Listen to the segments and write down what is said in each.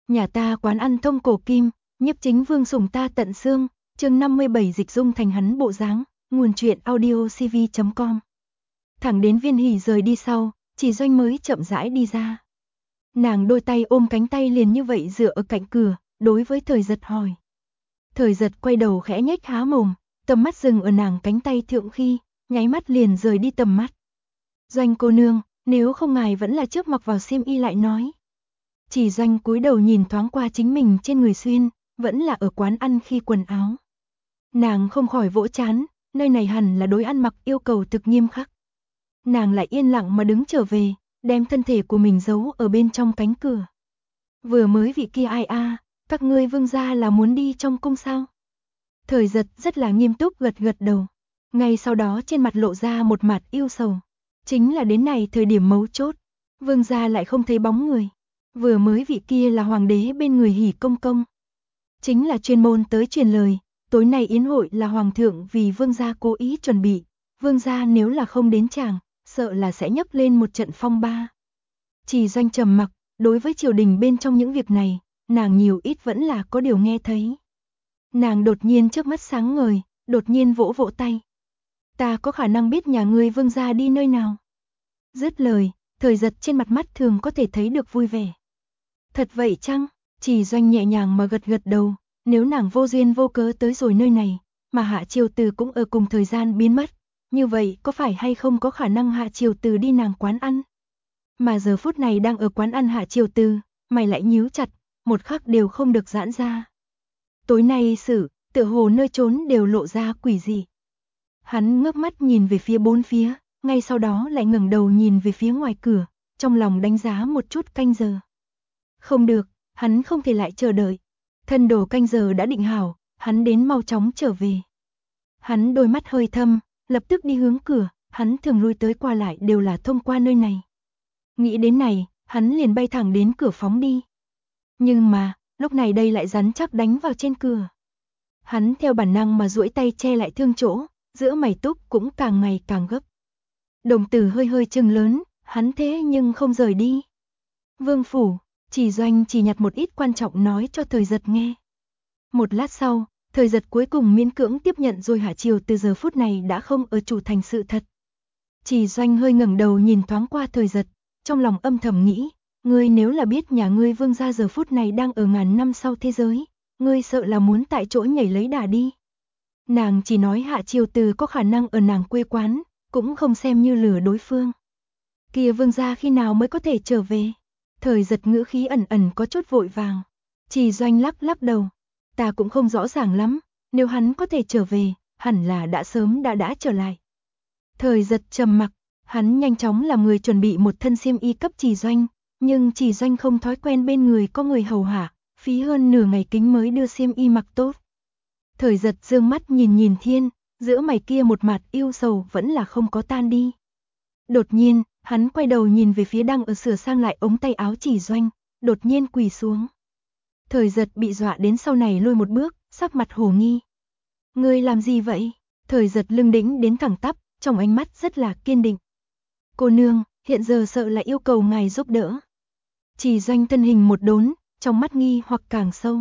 Nhà ta quán ăn thông cổ kim, nhiếp chính vương sủng ta tận xương, chương 57 dịch dung thành hắn bộ dáng, nguồn truyện audio cv.com. Thẳng đến Viên Hỷ rời đi sau, Chỉ Doanh mới chậm rãi đi ra. Nàng đôi tay ôm cánh tay liền như vậy dựa ở cạnh cửa, đối với Thời Giật hỏi. Thời Giật quay đầu khẽ nhếch há mồm, tầm mắt dừng ở nàng cánh tay thượng khi, nháy mắt liền rời đi tầm mắt. Doanh cô nương, nếu không ngài vẫn là trước mặc vào xiêm y lại nói. Chỉ Doanh cúi đầu nhìn thoáng qua chính mình trên người xuyên, vẫn là ở quán ăn khi quần áo. Nàng không khỏi vỗ chán, nơi này hẳn là đối ăn mặc yêu cầu thực nghiêm khắc. Nàng lại yên lặng mà đứng trở về, đem thân thể của mình giấu ở bên trong cánh cửa. Vừa mới vị kia ai a, các ngươi vương gia là muốn đi trong cung sao? Thời Giật rất là nghiêm túc gật gật đầu. Ngay sau đó trên mặt lộ ra một mặt yêu sầu. Chính là đến này thời điểm mấu chốt, vương gia lại không thấy bóng người. Vừa mới vị kia là hoàng đế bên người Hỉ công công. Chính là chuyên môn tới truyền lời, tối nay yến hội là hoàng thượng vì vương gia cố ý chuẩn bị. Vương gia nếu là không đến chàng, sợ là sẽ nhấc lên một trận phong ba. Chỉ Doanh trầm mặc, đối với triều đình bên trong những việc này, nàng nhiều ít vẫn là có điều nghe thấy. Nàng đột nhiên trước mắt sáng ngời, đột nhiên vỗ vỗ tay. Ta có khả năng biết nhà ngươi vương gia đi nơi nào. Dứt lời, Thời Giật trên mặt mắt thường có thể thấy được vui vẻ. Thật vậy chăng? Chỉ Doanh nhẹ nhàng mà gật gật đầu, nếu nàng vô duyên vô cớ tới rồi nơi này, mà Hạ Triều Từ cũng ở cùng thời gian biến mất, như vậy có phải hay không có khả năng Hạ Triều Từ đi nàng quán ăn? Mà giờ phút này đang ở quán ăn Hạ Triều Từ, mày lại nhíu chặt, một khắc đều không được giãn ra. Tối nay sự, tựa hồ nơi trốn đều lộ ra quỷ dị. Hắn ngước mắt nhìn về phía bốn phía, ngay sau đó lại ngẩng đầu nhìn về phía ngoài cửa, trong lòng đánh giá một chút canh giờ. Không được, hắn không thể lại chờ đợi. Thân đồ canh giờ đã định hảo, hắn đến mau chóng trở về. Hắn đôi mắt hơi thâm, lập tức đi hướng cửa, hắn thường lui tới qua lại đều là thông qua nơi này. Nghĩ đến này, hắn liền bay thẳng đến cửa phóng đi. Nhưng mà, lúc này đây lại rắn chắc đánh vào trên cửa. Hắn theo bản năng mà duỗi tay che lại thương chỗ, giữa mày túc cũng càng ngày càng gấp. Đồng tử hơi hơi trừng lớn, hắn thế nhưng không rời đi. Vương phủ, Chỉ Doanh chỉ nhặt một ít quan trọng nói cho Thời Giật nghe. Một lát sau, Thời Giật cuối cùng miễn cưỡng tiếp nhận rồi Hạ Triều từ giờ phút này đã không ở chủ thành sự thật. Chỉ Doanh hơi ngẩng đầu nhìn thoáng qua Thời Giật, trong lòng âm thầm nghĩ, ngươi nếu là biết nhà ngươi vương gia giờ phút này đang ở ngàn năm sau thế giới, ngươi sợ là muốn tại chỗ nhảy lấy đà đi. Nàng chỉ nói Hạ Triều Từ có khả năng ở nàng quê quán, cũng không xem như lừa đối phương. Kia vương gia khi nào mới có thể trở về? Thời Giật ngữ khí ẩn ẩn có chút vội vàng. Chỉ Doanh lắc lắc đầu. Ta cũng không rõ ràng lắm, nếu hắn có thể trở về, hẳn là đã sớm đã trở lại. Thời Giật trầm mặc, hắn nhanh chóng làm người chuẩn bị một thân xiêm y cấp Chỉ Doanh, nhưng Chỉ Doanh không thói quen bên người có người hầu hạ, phí hơn nửa ngày kính mới đưa xiêm y mặc tốt. Thời Giật dương mắt nhìn nhìn thiên, giữa mày kia một mặt yêu sầu vẫn là không có tan đi. Đột nhiên, hắn quay đầu nhìn về phía đang ở sửa sang lại ống tay áo Chỉ Doanh, đột nhiên quỳ xuống. Thời Giật bị dọa đến sau này lùi một bước, sắc mặt hồ nghi. Ngươi làm gì vậy? Thời Giật lưng đĩnh đến thẳng tắp, trong ánh mắt rất là kiên định. Cô nương, hiện giờ sợ là yêu cầu ngài giúp đỡ. Chỉ Doanh thân hình một đốn, trong mắt nghi hoặc càng sâu.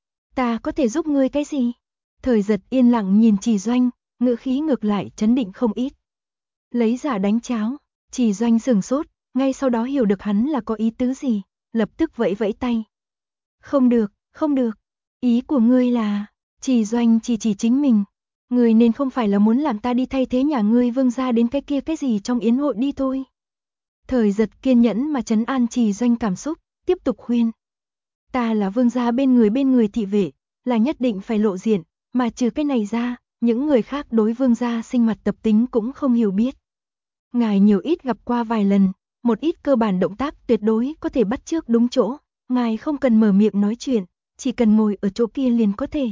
Ta có thể giúp ngươi cái gì? Thời Giật yên lặng nhìn Chỉ Doanh, ngữ khí ngược lại trấn định không ít. Lấy giả đánh cháo, Chỉ Doanh sửng sốt, ngay sau đó hiểu được hắn là có ý tứ gì, lập tức vẫy vẫy tay. Không được, không được, ý của ngươi là, Chỉ Doanh chỉ chính mình. Ngươi nên không phải là muốn làm ta đi thay thế nhà ngươi vương gia đến cái kia cái gì trong yến hội đi thôi. Thời Giật kiên nhẫn mà trấn an Chỉ Doanh cảm xúc, tiếp tục khuyên. Ta là vương gia bên người thị vệ, là nhất định phải lộ diện, mà trừ cái này ra, những người khác đối vương gia sinh hoạt tập tính cũng không hiểu biết. Ngài nhiều ít gặp qua vài lần, một ít cơ bản động tác tuyệt đối có thể bắt chước đúng chỗ, ngài không cần mở miệng nói chuyện, chỉ cần ngồi ở chỗ kia liền có thể.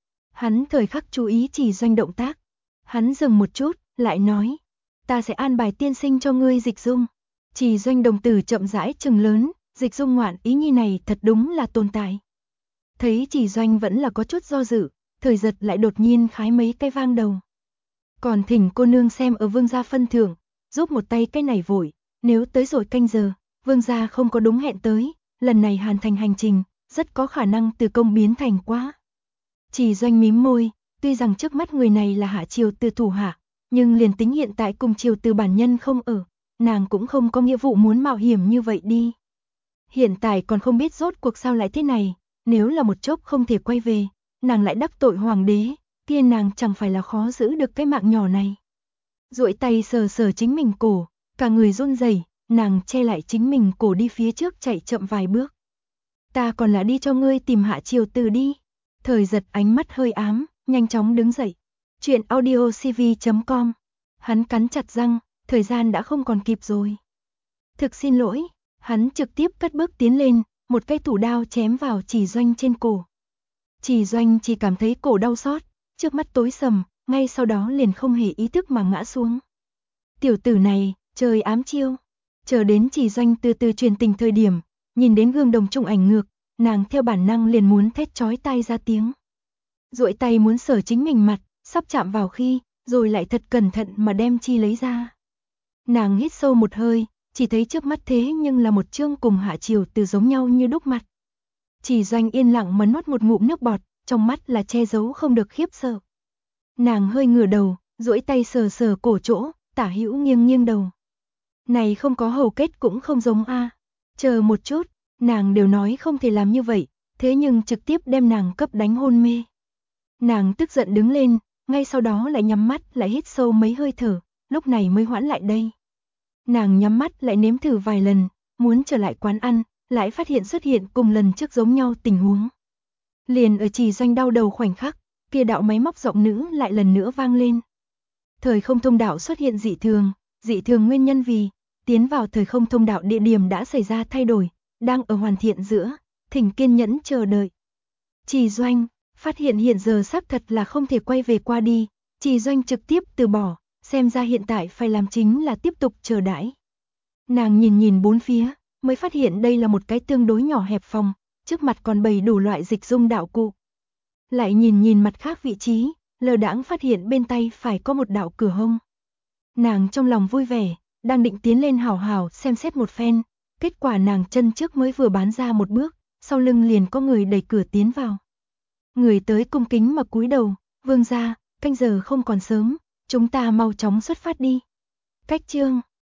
Hắn thời khắc chú ý Chỉ Doanh động tác. Hắn dừng một chút, lại nói, ta sẽ an bài tiên sinh cho ngươi dịch dung. Chỉ Doanh đồng tử chậm rãi trừng lớn, dịch dung ngoạn ý nhi này thật đúng là tồn tại. Thấy Chỉ Doanh vẫn là có chút do dự, Thời Giật lại đột nhiên khái mấy cái vang đầu. Còn thỉnh cô nương xem ở vương gia phân thưởng, giúp một tay cái này vội, nếu tới rồi canh giờ, vương gia không có đúng hẹn tới, lần này hoàn thành hành trình, rất có khả năng từ công biến thành quá. Chỉ Doanh mím môi, tuy rằng trước mắt người này là Hạ Triều Từ thủ hạ, nhưng liền tính hiện tại cùng Triều Từ bản nhân không ở, nàng cũng không có nghĩa vụ muốn mạo hiểm như vậy đi. Hiện tại còn không biết rốt cuộc sao lại thế này, nếu là một chốc không thể quay về, nàng lại đắc tội hoàng đế, kia nàng chẳng phải là khó giữ được cái mạng nhỏ này. Duỗi tay sờ sờ chính mình cổ, cả người run rẩy, nàng che lại chính mình cổ đi phía trước chạy chậm vài bước. Ta còn là đi cho ngươi tìm Hạ Triều Từ đi. Thời Giật ánh mắt hơi ám, nhanh chóng đứng dậy. Chuyện audiocv.com. Hắn cắn chặt răng, thời gian đã không còn kịp rồi. Thực xin lỗi, hắn trực tiếp cất bước tiến lên, một cây thủ đao chém vào Chỉ Doanh trên cổ. Chỉ Doanh chỉ cảm thấy cổ đau xót, trước mắt tối sầm, ngay sau đó liền không hề ý thức mà ngã xuống. Tiểu tử này, trời ám chiêu. Chờ đến Chỉ Doanh từ từ truyền tình thời điểm, nhìn đến gương đồng chung ảnh ngược, nàng theo bản năng liền muốn thét chói tai ra tiếng. Duỗi tay muốn sờ chính mình mặt, sắp chạm vào khi, rồi lại thật cẩn thận mà đem chi lấy ra. Nàng hít sâu một hơi, chỉ thấy trước mắt thế nhưng là một chương cùng Hạ Triều Từ giống nhau như đúc mặt. Chỉ Doanh yên lặng mà nuốt một ngụm nước bọt, trong mắt là che giấu không được khiếp sợ. Nàng hơi ngửa đầu, duỗi tay sờ sờ cổ chỗ, tả hữu nghiêng nghiêng đầu. Này không có hầu kết cũng không giống a. Chờ một chút, nàng đều nói không thể làm như vậy, thế nhưng trực tiếp đem nàng cấp đánh hôn mê. Nàng tức giận đứng lên, ngay sau đó lại nhắm mắt lại hít sâu mấy hơi thở, lúc này mới hoãn lại đây. Nàng nhắm mắt lại nếm thử vài lần, muốn trở lại quán ăn, lại phát hiện xuất hiện cùng lần trước giống nhau tình huống. Liền ở Chỉ Doanh đau đầu khoảnh khắc, kia đạo máy móc giọng nữ lại lần nữa vang lên. Thời không thông đạo xuất hiện dị thường nguyên nhân vì tiến vào thời không thông đạo địa điểm đã xảy ra thay đổi, đang ở hoàn thiện giữa, thỉnh kiên nhẫn chờ đợi. Chỉ Doanh phát hiện hiện giờ xác thật là không thể quay về qua đi, Chỉ Doanh trực tiếp từ bỏ, xem ra hiện tại phải làm chính là tiếp tục chờ đãi. Nàng nhìn nhìn bốn phía, mới phát hiện đây là một cái tương đối nhỏ hẹp phòng, trước mặt còn bày đủ loại dịch dung đạo cụ. Lại nhìn nhìn mặt khác vị trí, lơ đãng phát hiện bên tay phải có một đạo cửa hông. Nàng trong lòng vui vẻ, đang định tiến lên hào hào xem xét một phen, kết quả nàng chân trước mới vừa bán ra một bước, sau lưng liền có người đẩy cửa tiến vào. Người tới cung kính mà cúi đầu, vương gia, canh giờ không còn sớm, chúng ta mau chóng xuất phát đi. Cách chương